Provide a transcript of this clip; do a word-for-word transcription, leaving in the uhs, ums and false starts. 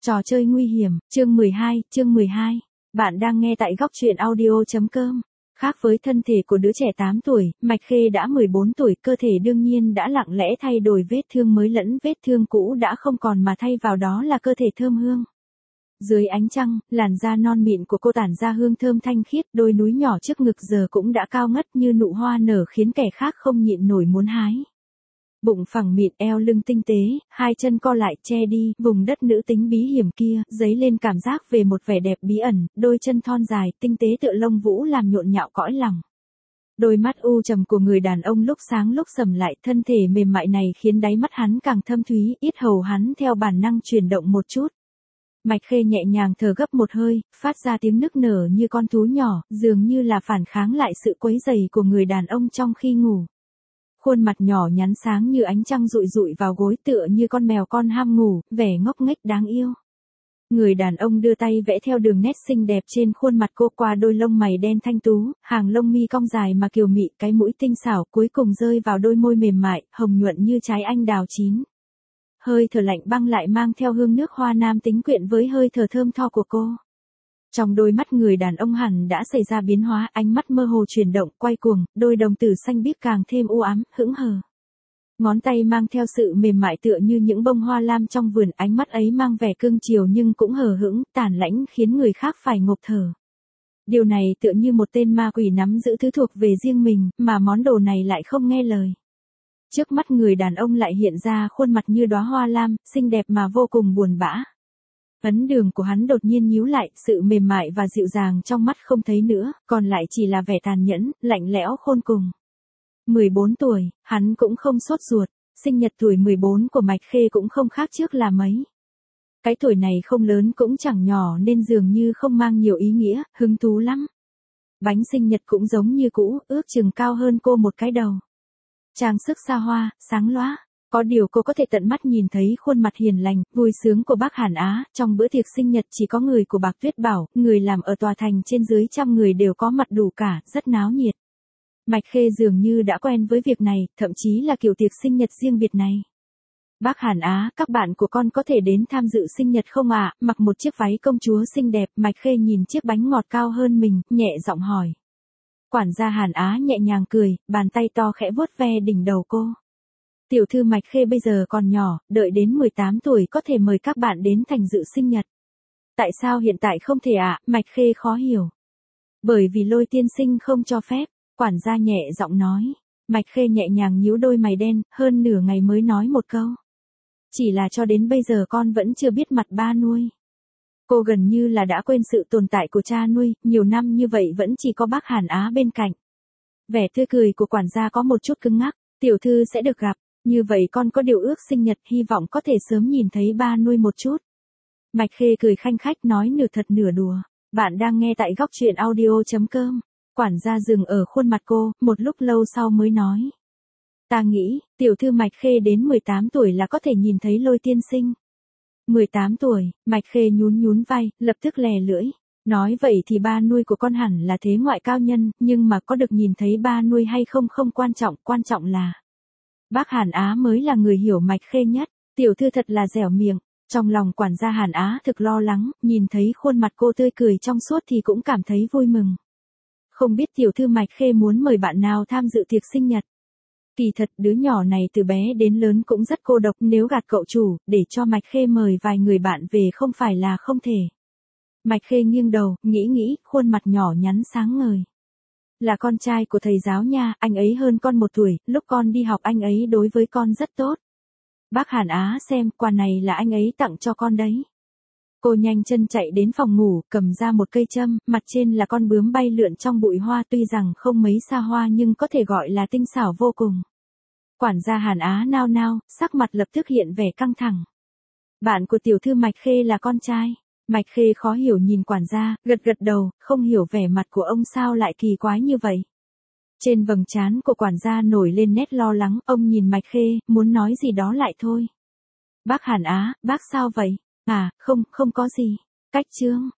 Trò chơi nguy hiểm, chương mười hai, chương mười hai. Bạn đang nghe tại góc truyện audio chấm com. Khác với thân thể của đứa trẻ tám tuổi, Mạch Khê đã mười bốn tuổi, cơ thể đương nhiên đã lặng lẽ thay đổi, vết thương mới lẫn vết thương cũ đã không còn mà thay vào đó là cơ thể thơm hương. Dưới ánh trăng, làn da non mịn của cô tản ra hương thơm thanh khiết, đôi núi nhỏ trước ngực giờ cũng đã cao ngất như nụ hoa nở khiến kẻ khác không nhịn nổi muốn hái. Bụng phẳng mịn, eo lưng tinh tế, hai chân co lại che đi, vùng đất nữ tính bí hiểm kia, dấy lên cảm giác về một vẻ đẹp bí ẩn, đôi chân thon dài, tinh tế tựa lông vũ làm nhộn nhạo cõi lòng. Đôi mắt u trầm của người đàn ông lúc sáng lúc sầm lại, thân thể mềm mại này khiến đáy mắt hắn càng thâm thúy, yết hầu hắn theo bản năng chuyển động một chút. Mạch Khê nhẹ nhàng thở gấp một hơi, phát ra tiếng nức nở như con thú nhỏ, dường như là phản kháng lại sự quấy rầy của người đàn ông trong khi ngủ. Khuôn mặt nhỏ nhắn sáng như ánh trăng rụi rụi vào gối tựa như con mèo con ham ngủ, vẻ ngốc nghếch đáng yêu. Người đàn ông đưa tay vẽ theo đường nét xinh đẹp trên khuôn mặt cô qua đôi lông mày đen thanh tú, hàng lông mi cong dài mà kiều mị, cái mũi tinh xảo cuối cùng rơi vào đôi môi mềm mại, hồng nhuận như trái anh đào chín. Hơi thở lạnh băng lại mang theo hương nước hoa nam tính quyện với hơi thở thơm tho của cô. Trong đôi mắt người đàn ông hẳn đã xảy ra biến hóa, ánh mắt mơ hồ chuyển động, quay cuồng, đôi đồng tử xanh biếc càng thêm u ám, hững hờ. Ngón tay mang theo sự mềm mại tựa như những bông hoa lam trong vườn, ánh mắt ấy mang vẻ cương chiều nhưng cũng hờ hững, tàn lãnh khiến người khác phải ngộp thở. Điều này tựa như một tên ma quỷ nắm giữ thứ thuộc về riêng mình, mà món đồ này lại không nghe lời. Trước mắt người đàn ông lại hiện ra khuôn mặt như đóa hoa lam, xinh đẹp mà vô cùng buồn bã. Ấn đường của hắn đột nhiên nhíu lại, sự mềm mại và dịu dàng trong mắt không thấy nữa, còn lại chỉ là vẻ tàn nhẫn, lạnh lẽo khôn cùng. mười bốn tuổi, hắn cũng không sốt ruột, sinh nhật tuổi mười bốn của Mạch Khê cũng không khác trước là mấy. Cái tuổi này không lớn cũng chẳng nhỏ nên dường như không mang nhiều ý nghĩa, hứng thú lắm. Bánh sinh nhật cũng giống như cũ, ước chừng cao hơn cô một cái đầu. Trang sức xa hoa, sáng lóa. Có điều cô có thể tận mắt nhìn thấy khuôn mặt hiền lành, vui sướng của bác Hàn Á, trong bữa tiệc sinh nhật chỉ có người của Bạc Tuyết Bảo, người làm ở tòa thành trên dưới trăm người đều có mặt đủ cả, rất náo nhiệt. Mạch Khê dường như đã quen với việc này, thậm chí là kiểu tiệc sinh nhật riêng biệt này. Bác Hàn Á, các bạn của con có thể đến tham dự sinh nhật không ạ? À? Mặc một chiếc váy công chúa xinh đẹp, Mạch Khê nhìn chiếc bánh ngọt cao hơn mình, nhẹ giọng hỏi. Quản gia Hàn Á nhẹ nhàng cười, bàn tay to khẽ vuốt ve đỉnh đầu cô. Tiểu thư Mạch Khê bây giờ còn nhỏ, đợi đến mười tám tuổi có thể mời các bạn đến thành dự sinh nhật. Tại sao hiện tại không thể ạ? À? Mạch Khê khó hiểu. Bởi vì Lôi tiên sinh không cho phép, quản gia nhẹ giọng nói. Mạch Khê nhẹ nhàng nhíu đôi mày đen, hơn nửa ngày mới nói một câu. Chỉ là cho đến bây giờ con vẫn chưa biết mặt ba nuôi. Cô gần như là đã quên sự tồn tại của cha nuôi, nhiều năm như vậy vẫn chỉ có bác Hàn Á bên cạnh. Vẻ tươi cười của quản gia có một chút cứng ngắc, tiểu thư sẽ được gặp. Như vậy con có điều ước sinh nhật, hy vọng có thể sớm nhìn thấy ba nuôi một chút. Mạch Khê cười khanh khách nói nửa thật nửa đùa. Bạn đang nghe tại góc truyện audio chấm com. Quản gia dừng ở khuôn mặt cô, một lúc lâu sau mới nói. Ta nghĩ, tiểu thư Mạch Khê đến mười tám tuổi là có thể nhìn thấy Lôi tiên sinh. mười tám tuổi, Mạch Khê nhún nhún vai, lập tức lè lưỡi. Nói vậy thì ba nuôi của con hẳn là thế ngoại cao nhân, nhưng mà có được nhìn thấy ba nuôi hay không không quan trọng, quan trọng là. Bác Hàn Á mới là người hiểu Mạch Khê nhất, tiểu thư thật là dẻo miệng. Trong lòng quản gia Hàn Á thực lo lắng, nhìn thấy khuôn mặt cô tươi cười trong suốt thì cũng cảm thấy vui mừng. Không biết tiểu thư Mạch Khê muốn mời bạn nào tham dự tiệc sinh nhật. Kỳ thật đứa nhỏ này từ bé đến lớn cũng rất cô độc, nếu gạt cậu chủ, để cho Mạch Khê mời vài người bạn về không phải là không thể. Mạch Khê nghiêng đầu, nghĩ nghĩ, khuôn mặt nhỏ nhắn sáng ngời. Là con trai của thầy giáo nha, anh ấy hơn con một tuổi, lúc con đi học anh ấy đối với con rất tốt. Bác Hàn Á xem, quà này là anh ấy tặng cho con đấy. Cô nhanh chân chạy đến phòng ngủ, cầm ra một cây châm, mặt trên là con bướm bay lượn trong bụi hoa, tuy rằng không mấy xa hoa nhưng có thể gọi là tinh xảo vô cùng. Quản gia Hàn Á nao nao, sắc mặt lập tức hiện vẻ căng thẳng. Bạn của tiểu thư Mạch Khê là con trai. Mạch Khê khó hiểu nhìn quản gia, gật gật đầu, không hiểu vẻ mặt của ông sao lại kỳ quái như vậy. Trên vầng trán của quản gia nổi lên nét lo lắng, ông nhìn Mạch Khê, muốn nói gì đó lại thôi. Bác Hàn Á, bác sao vậy? À, không, không có gì. Cách chương.